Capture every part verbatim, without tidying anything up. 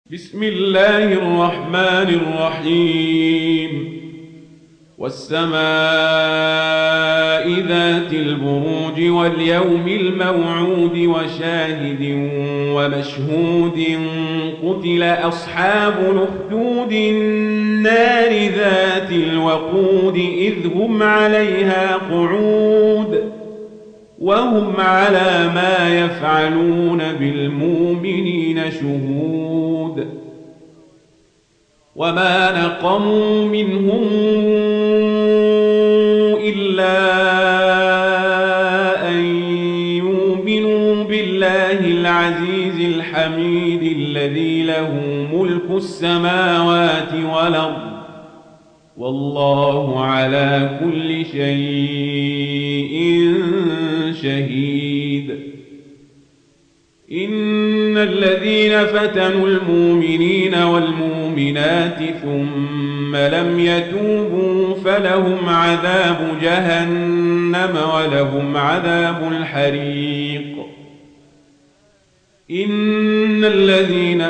بسم الله الرحمن الرحيم والسماء ذات البروج واليوم الموعود وشاهد ومشهود قتل أصحاب الأخدود النار ذات الوقود إذ هم عليها قعود وهم على ما يفعلون بالمؤمنين شهود وما نقموا منهم إلا أن يؤمنوا بالله العزيز الحميد الذي له ملك السماوات والأرض والله على كل شيء شهيد. إن الذين فتنوا المؤمنين والمؤمنات ثم لم يتوبوا فلهم عذاب جهنم ولهم عذاب الحريق. إن الذين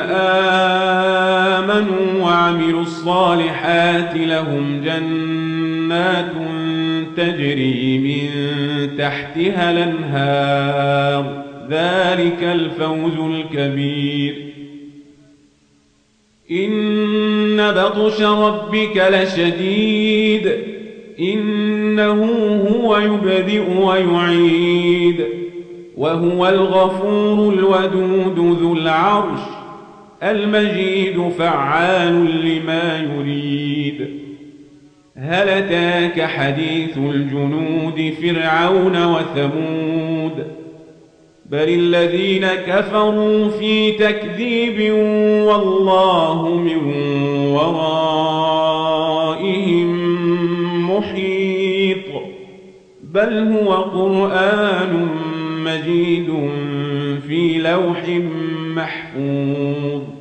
آمنوا وعملوا الصالحات لهم جنات تجري من تحتها الأنهار ذلك الفوز الكبير. إن بطش ربك لشديد إنه هو يبدئ ويعيد وهو الغفور الودود ذو العرش المجيد فعال لما يريد. هل أتاك حديث الجنود فرعون وثمود بل الذين كفروا في تكذيب والله من ورائهم محيط بل هو قرآن مجيد في لوح محفوظ.